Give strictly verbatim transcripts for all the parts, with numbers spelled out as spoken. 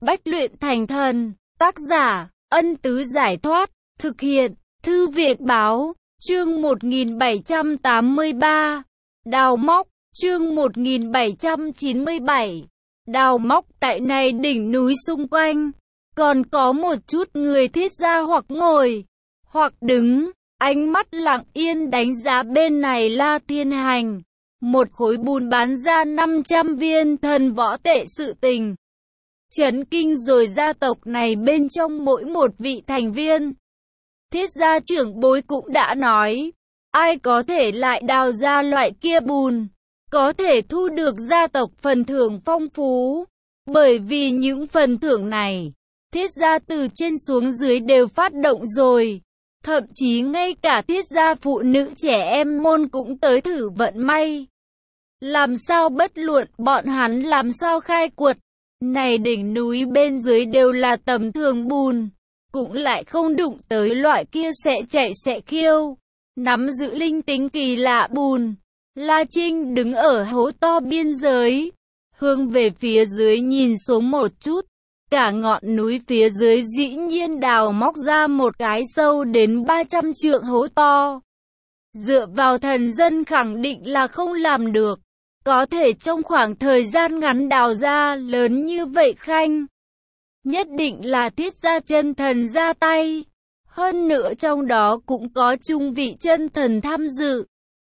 Bách luyện thành thần. Tác giả, Ân Tứ Giải Thoát. Thực hiện, Thư viện Báo. Chương một nghìn bảy trăm tám mươi ba. Đào móc. Chương một nghìn bảy trăm chín mươi bảy. Đào móc. Tại này đỉnh núi xung quanh, còn có một chút người thiết gia hoặc ngồi, hoặc đứng, ánh mắt lặng yên đánh giá bên này La Thiên Hành. Một khối bùn bán ra năm trăm viên thần võ tệ sự tình. Chấn kinh rồi, gia tộc này bên trong mỗi một vị thành viên. Thiết gia trưởng bối cũng đã nói, ai có thể lại đào ra loại kia bùn, có thể thu được gia tộc phần thưởng phong phú. Bởi vì những phần thưởng này, thiết gia từ trên xuống dưới đều phát động rồi. Thậm chí ngay cả thiết gia phụ nữ trẻ em môn cũng tới thử vận may. Làm sao bất luận bọn hắn làm sao khai quật, này đỉnh núi bên dưới đều là tầm thường bùn, cũng lại không đụng tới loại kia sẽ chạy sẽ khiêu, nắm giữ linh tính kỳ lạ bùn. La Trinh đứng ở hố to biên giới, hướng về phía dưới nhìn xuống một chút. Cả ngọn núi phía dưới dĩ nhiên đào móc ra một cái sâu đến ba trăm trượng hố to. Dựa vào thần dân khẳng định là không làm được. Có thể trong khoảng thời gian ngắn đào ra lớn như vậy khanh, nhất định là thiết gia chân thần ra tay. Hơn nữa trong đó cũng có trung vị chân thần tham dự.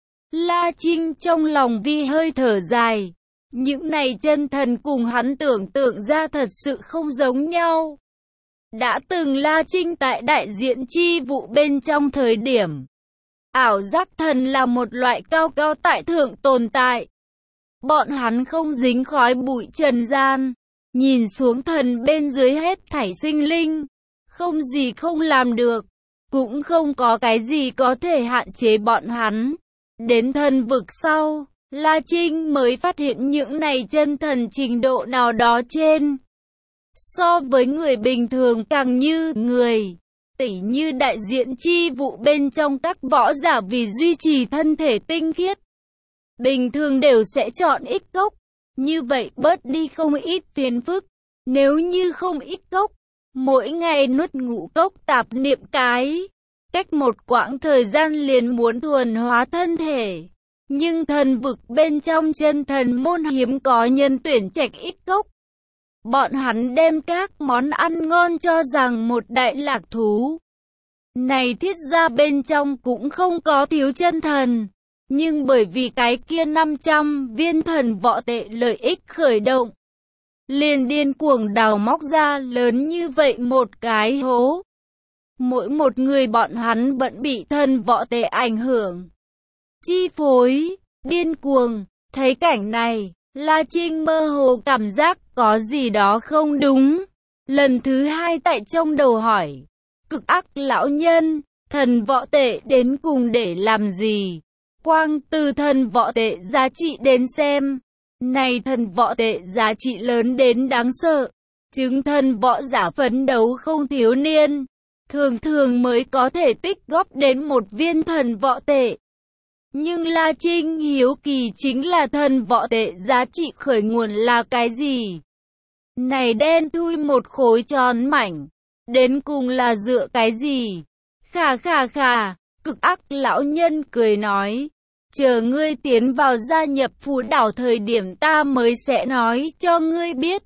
La Trinh trong lòng vi hơi thở dài. Những này chân thần cùng hắn tưởng tượng ra thật sự không giống nhau. Đã từng La Trinh tại đại diện chi vụ bên trong thời điểm, ảo giác thần là một loại cao cao tại thượng tồn tại. Bọn hắn không dính khói bụi trần gian, nhìn xuống thần bên dưới hết thảy sinh linh, không gì không làm được, cũng không có cái gì có thể hạn chế bọn hắn. Đến thần vực sau, La Trinh mới phát hiện những này chân thần trình độ nào đó trên so với người bình thường càng như người. Tỉ như đại diện chi vụ bên trong các võ giả vì duy trì thân thể tinh khiết, bình thường đều sẽ chọn ít cốc, như vậy bớt đi không ít phiền phức. Nếu như không ít cốc, mỗi ngày nuốt ngũ cốc tạp niệm cái, cách một quãng thời gian liền muốn thuần hóa thân thể. Nhưng thần vực bên trong chân thần môn hiếm có nhân tuyển trạch ít cốc. Bọn hắn đem các món ăn ngon cho rằng một đại lạc thú. Này thiết ra bên trong cũng không có thiếu chân thần. Nhưng bởi vì cái kia năm trăm viên thần võ tệ lợi ích khởi động, liền điên cuồng đào móc ra lớn như vậy một cái hố. Mỗi một người bọn hắn vẫn bị thần võ tệ ảnh hưởng, chi phối, điên cuồng. Thấy cảnh này, La Trinh mơ hồ cảm giác có gì đó không đúng. Lần thứ hai tại trong đầu hỏi, cực ác lão nhân, thần võ tệ đến cùng để làm gì? Quang từ thần võ tệ giá trị đến xem, này thần võ tệ giá trị lớn đến đáng sợ. Chứng thần võ giả phấn đấu không thiếu niên, thường thường mới có thể tích góp đến một viên thần võ tệ. Nhưng La Trinh hiếu kỳ chính là thần võ tệ giá trị khởi nguồn là cái gì? Này đen thui một khối tròn mảnh, đến cùng là dựa cái gì? Khà khà khà, cực ác lão nhân cười nói, chờ ngươi tiến vào gia nhập phù đảo thời điểm ta mới sẽ nói cho ngươi biết.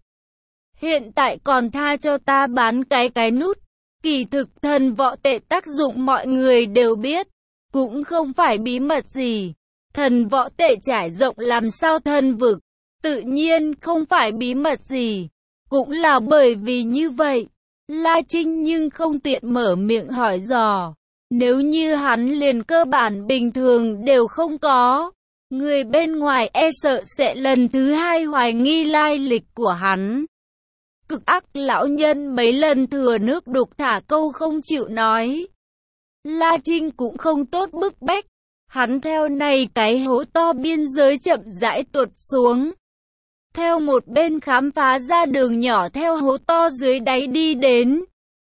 Hiện tại còn tha cho ta bán cái cái nút. Kỳ thực thần võ tệ tác dụng mọi người đều biết, cũng không phải bí mật gì. Thần võ tệ trải rộng làm sao thần vực, tự nhiên không phải bí mật gì. Cũng là bởi vì như vậy, La Trinh nhưng không tiện mở miệng hỏi dò. Nếu như hắn liền cơ bản bình thường đều không có, người bên ngoài e sợ sẽ lần thứ hai hoài nghi lai lịch của hắn. Cực ác lão nhân mấy lần thừa nước đục thả câu không chịu nói. La Trinh cũng không tốt bức bách, hắn theo này cái hố to biên giới chậm rãi tuột xuống. Theo một bên khám phá ra đường nhỏ theo hố to dưới đáy đi đến.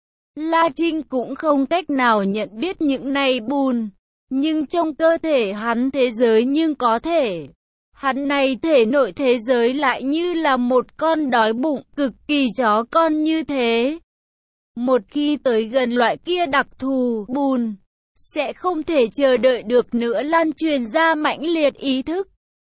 La Trinh cũng không cách nào nhận biết những này bùn, nhưng trong cơ thể hắn thế giới nhưng có thể. Hắn này thể nội thế giới lại như là một con đói bụng cực kỳ chó con như thế. Một khi tới gần loại kia đặc thù bùn, sẽ không thể chờ đợi được nữa lan truyền ra mãnh liệt ý thức.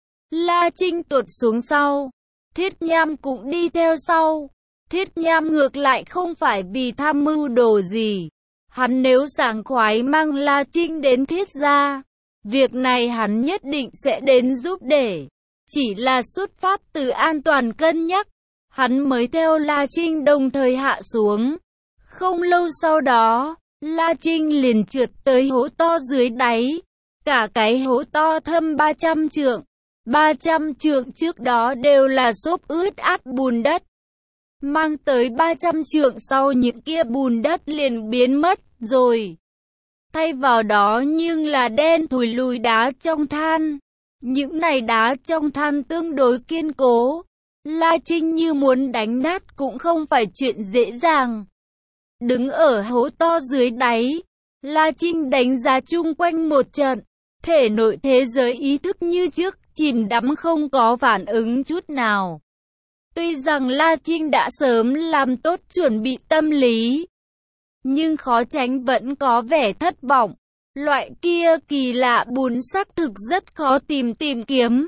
La Trinh tuột xuống sau, Thiết Nham cũng đi theo sau. Thiết Nham ngược lại không phải vì tham mưu đồ gì. Hắn nếu sảng khoái mang La Trinh đến Thiết gia, việc này hắn nhất định sẽ đến giúp để. Chỉ là xuất phát từ an toàn cân nhắc, hắn mới theo La Trinh đồng thời hạ xuống. Không lâu sau đó, La Trinh liền trượt tới hố to dưới đáy. Cả cái hố to thâm ba trăm trượng. ba trăm trượng trước đó đều là xốp ướt át bùn đất. Mang tới ba trăm trượng sau những kia bùn đất liền biến mất rồi. Thay vào đó nhưng là đen thùi lùi đá trong than. Những này đá trong than tương đối kiên cố. La Trinh như muốn đánh nát cũng không phải chuyện dễ dàng. Đứng ở hố to dưới đáy, La Trinh đánh giá chung quanh một trận. Thể nội thế giới ý thức như trước, chìm đắm không có phản ứng chút nào. Tuy rằng La Trinh đã sớm làm tốt chuẩn bị tâm lý, nhưng khó tránh vẫn có vẻ thất vọng. Loại kia kỳ lạ bùn xác thực rất khó tìm tìm kiếm.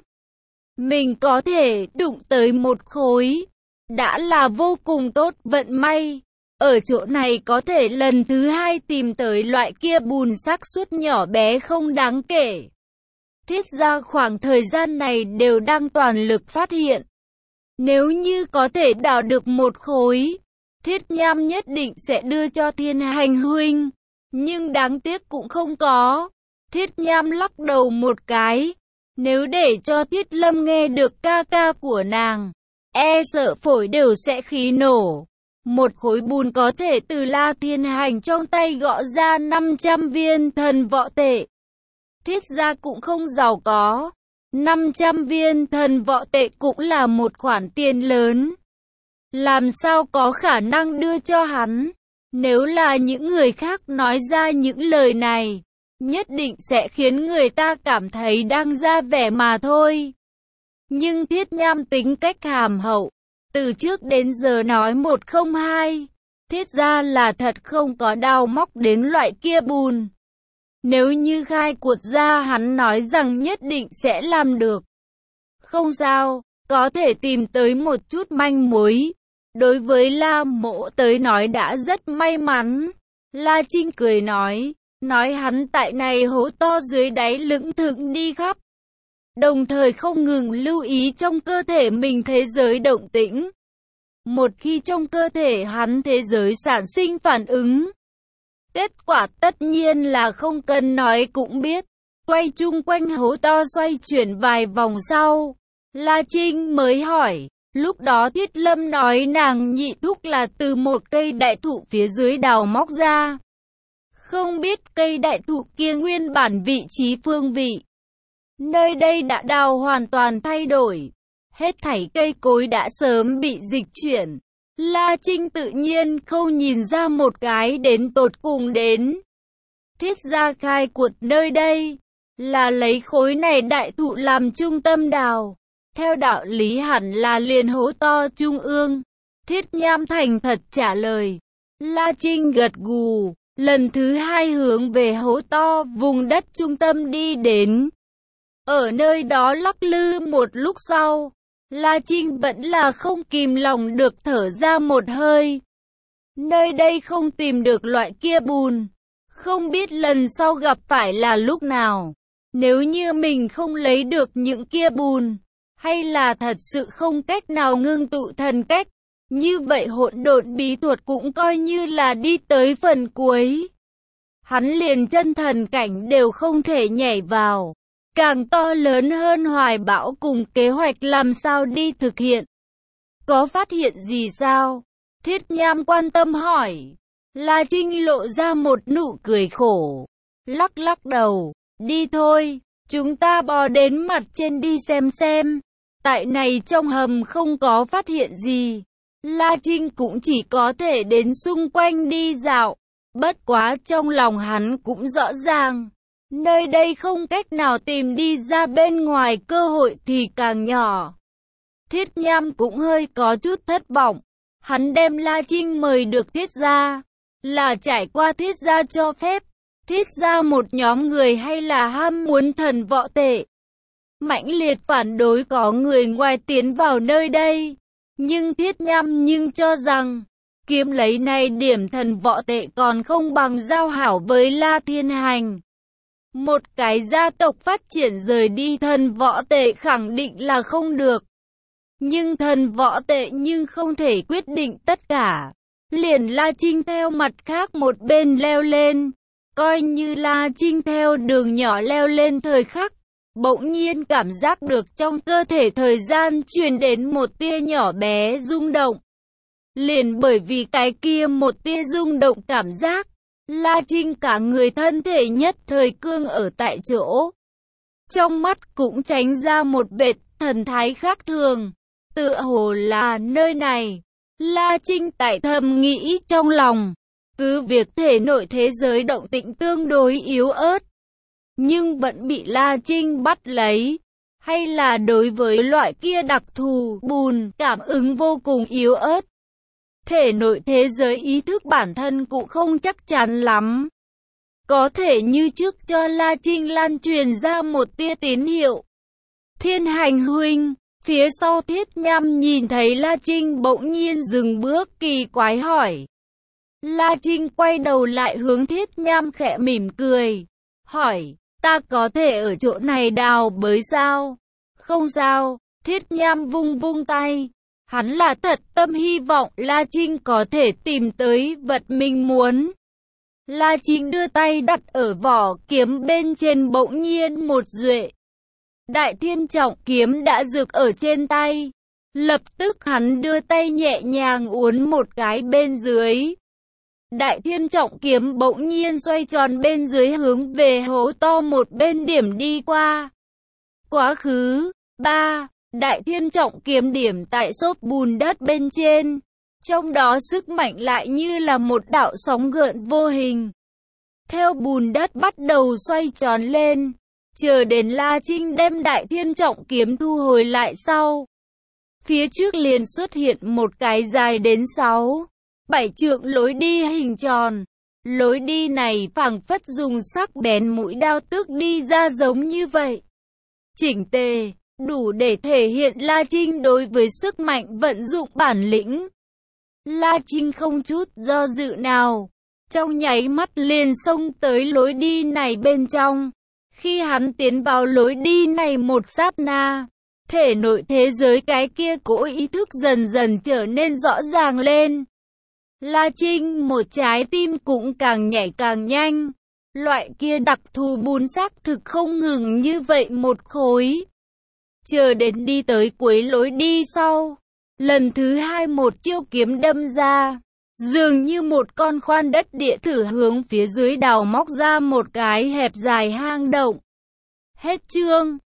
Mình có thể đụng tới một khối, đã là vô cùng tốt vận may. Ở chỗ này có thể lần thứ hai tìm tới loại kia bùn xác suất nhỏ bé không đáng kể. Thiết ra khoảng thời gian này đều đang toàn lực phát hiện. Nếu như có thể đào được một khối, Thiết Nham nhất định sẽ đưa cho Thiên Hành huynh. Nhưng đáng tiếc cũng không có. Thiết Nham lắc đầu một cái. Nếu để cho Thiết Lâm nghe được ca ca của nàng, e sợ phổi đều sẽ khí nổ. Một khối bùn có thể từ La Thiên Hành trong tay gõ ra năm trăm viên thần võ tệ. Thiết gia cũng không giàu có. năm trăm viên thần võ tệ cũng là một khoản tiền lớn. Làm sao có khả năng đưa cho hắn? Nếu là những người khác nói ra những lời này, nhất định sẽ khiến người ta cảm thấy đang ra vẻ mà thôi. Nhưng Thiết Nham tính cách hàm hậu, từ trước đến giờ nói một không hai, Thiết ra là thật không có đào móc đến loại kia bùn. Nếu như khai cuộc ra hắn nói rằng nhất định sẽ làm được. Không sao, có thể tìm tới một chút manh mối. Đối với La Mộ tới nói đã rất may mắn. La Trinh cười nói, nói hắn tại này hố to dưới đáy lững thững đi khắp. Đồng thời không ngừng lưu ý trong cơ thể mình thế giới động tĩnh. Một khi trong cơ thể hắn thế giới sản sinh phản ứng, kết quả tất nhiên là không cần nói cũng biết. Quay chung quanh hố to xoay chuyển vài vòng sau, La Trinh mới hỏi. Lúc đó Thiết Lâm nói nàng nhị thúc là từ một cây đại thụ phía dưới đào móc ra. Không biết cây đại thụ kia nguyên bản vị trí phương vị. Nơi đây đã đào hoàn toàn thay đổi. Hết thảy cây cối đã sớm bị dịch chuyển. La Trinh tự nhiên không nhìn ra một cái đến tột cùng đến. Thiết gia khai cuộc nơi đây là lấy khối này đại thụ làm trung tâm đào. Theo đạo lý hẳn là liền hố to trung ương. Thiết Nham thành thật trả lời. La Trinh gật gù, lần thứ hai hướng về hố to vùng đất trung tâm đi đến. Ở nơi đó lắc lư một lúc sau, La Trinh vẫn là không kìm lòng được thở ra một hơi. Nơi đây không tìm được loại kia bùn. Không biết lần sau gặp phải là lúc nào. Nếu như mình không lấy được những kia bùn, hay là thật sự không cách nào ngưng tụ thần cách, như vậy hỗn độn bí thuật cũng coi như là đi tới phần cuối. Hắn liền chân thần cảnh đều không thể nhảy vào. Càng to lớn hơn hoài bão cùng kế hoạch làm sao đi thực hiện. Có phát hiện gì sao? Thiết Nham quan tâm hỏi. La Trinh lộ ra một nụ cười khổ. Lắc lắc đầu. Đi thôi, chúng ta bò đến mặt trên đi xem xem. Tại này trong hầm không có phát hiện gì. La Trinh cũng chỉ có thể đến xung quanh đi dạo. Bất quá trong lòng hắn cũng rõ ràng. Nơi đây không cách nào tìm đi ra bên ngoài, cơ hội thì càng nhỏ. Thiết Nham cũng hơi có chút thất vọng. Hắn đem La Trinh mời được Thiết gia, là trải qua Thiết gia cho phép. Thiết gia một nhóm người hay là ham muốn thần võ tệ, mãnh liệt phản đối có người ngoài tiến vào nơi đây. Nhưng Thiết Nham nhưng cho rằng, kiếm lấy này điểm thần võ tệ còn không bằng giao hảo với La Thiên Hành. Một cái gia tộc phát triển rời đi thần võ tệ khẳng định là không được. Nhưng thần võ tệ nhưng không thể quyết định tất cả. Liền La Trinh theo mặt khác một bên leo lên. Coi như La Trinh theo đường nhỏ leo lên thời khắc, bỗng nhiên cảm giác được trong cơ thể thời gian truyền đến một tia nhỏ bé rung động. Liền bởi vì cái kia một tia rung động cảm giác, La Trinh cả người thân thể nhất thời cương ở tại chỗ. Trong mắt cũng tránh ra một vệt thần thái khác thường, tựa hồ là nơi này. La Trinh tại thầm nghĩ trong lòng, cứ việc thể nội thế giới động tĩnh tương đối yếu ớt, nhưng vẫn bị La Trinh bắt lấy. Hay là đối với loại kia đặc thù bùn cảm ứng vô cùng yếu ớt. Thể nội thế giới ý thức bản thân cũng không chắc chắn lắm. Có thể như trước cho La Trinh lan truyền ra một tia tín hiệu. Thiên Hành huynh, phía sau Thiết Nham nhìn thấy La Trinh bỗng nhiên dừng bước kỳ quái hỏi. La Trinh quay đầu lại hướng Thiết Nham khẽ mỉm cười, hỏi, ta có thể ở chỗ này đào bới sao? Không sao, Thiết Nham vung vung tay. Hắn là thật tâm hy vọng La Trinh có thể tìm tới vật mình muốn. La Trinh đưa tay đặt ở vỏ kiếm bên trên, bỗng nhiên một duệ Đại Thiên Trọng kiếm đã rực ở trên tay. Lập tức hắn đưa tay nhẹ nhàng uốn một cái bên dưới. Đại Thiên Trọng kiếm bỗng nhiên xoay tròn bên dưới hướng về hố to một bên điểm đi qua. Quá khứ. ba. Đại Thiên Trọng kiếm điểm tại xốp bùn đất bên trên. Trong đó sức mạnh lại như là một đạo sóng gợn vô hình. Theo bùn đất bắt đầu xoay tròn lên. Chờ đến La Trinh đem Đại Thiên Trọng kiếm thu hồi lại sau. Phía trước liền xuất hiện một cái dài đến sáu, bảy trượng lối đi hình tròn. Lối đi này phảng phất dùng sắc bén mũi đao tước đi ra giống như vậy. Chỉnh tề, đủ để thể hiện La Trinh đối với sức mạnh vận dụng bản lĩnh. La Trinh không chút do dự nào, trong nháy mắt liền xông tới lối đi này bên trong. Khi hắn tiến vào lối đi này một sát na, thể nội thế giới cái kia cỗ ý thức dần dần trở nên rõ ràng lên. La Trinh một trái tim cũng càng nhảy càng nhanh. Loại kia đặc thù bùn xác thực không ngừng như vậy một khối. Chờ đến đi tới cuối lối đi sau, lần thứ hai một chiêu kiếm đâm ra, dường như một con khoan đất địa thử hướng phía dưới đào móc ra một cái hẹp dài hang động. Hết chương.